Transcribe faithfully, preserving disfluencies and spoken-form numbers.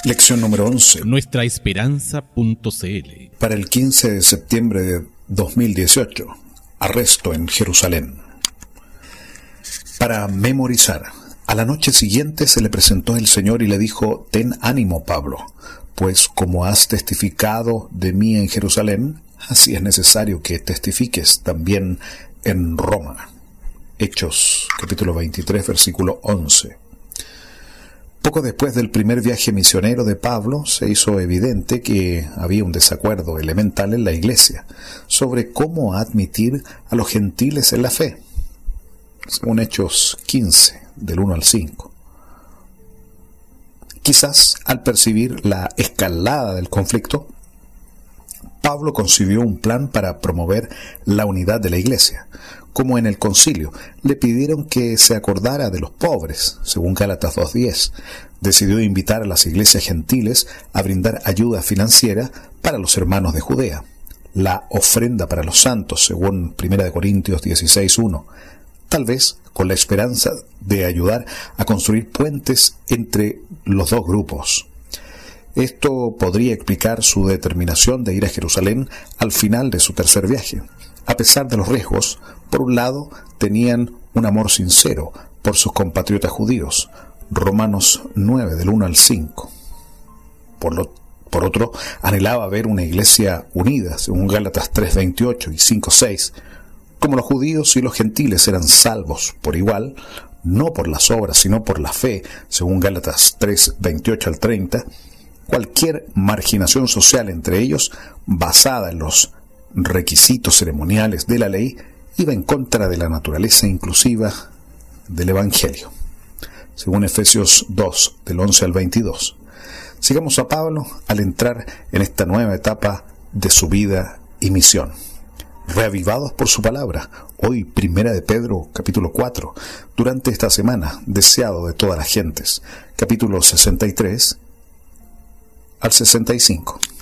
Lección número once. nuestra esperanza punto c l. Para el quince de septiembre de dos mil dieciocho. Arresto en Jerusalén. Para memorizar. A la noche siguiente se le presentó el Señor y le dijo: Ten ánimo, Pablo, pues como has testificado de mí en Jerusalén, así es necesario que testifiques también en Roma. Hechos, capítulo veintitrés, versículo once. Poco después del primer viaje misionero de Pablo, se hizo evidente que había un desacuerdo elemental en la iglesia sobre cómo admitir a los gentiles en la fe. Según Hechos quince, del uno al cinco. Quizás al percibir la escalada del conflicto, Pablo concibió un plan para promover la unidad de la iglesia. Como en el concilio, le pidieron que se acordara de los pobres, según Gálatas dos diez. Decidió invitar a las iglesias gentiles a brindar ayuda financiera para los hermanos de Judea. La ofrenda para los santos, según primera de Corintios dieciséis uno. Tal vez con la esperanza de ayudar a construir puentes entre los dos grupos. Esto podría explicar su determinación de ir a Jerusalén al final de su tercer viaje. A pesar de los riesgos, por un lado, tenían un amor sincero por sus compatriotas judíos. Romanos nueve, del uno al cinco. Por, lo, por otro, anhelaba ver una iglesia unida, según Gálatas tres veintiocho y cinco seis. Como los judíos y los gentiles eran salvos por igual, no por las obras, sino por la fe, según Gálatas tres veintiocho al treinta, cualquier marginación social entre ellos, basada en los requisitos ceremoniales de la ley, iba en contra de la naturaleza inclusiva del Evangelio, según Efesios dos, del once al veintidós. Sigamos a Pablo al entrar en esta nueva etapa de su vida y misión. Reavivados por su palabra, hoy Primera de Pedro, capítulo cuatro, durante esta semana, deseado de todas las gentes, capítulo sesenta y tres al sesenta y cinco.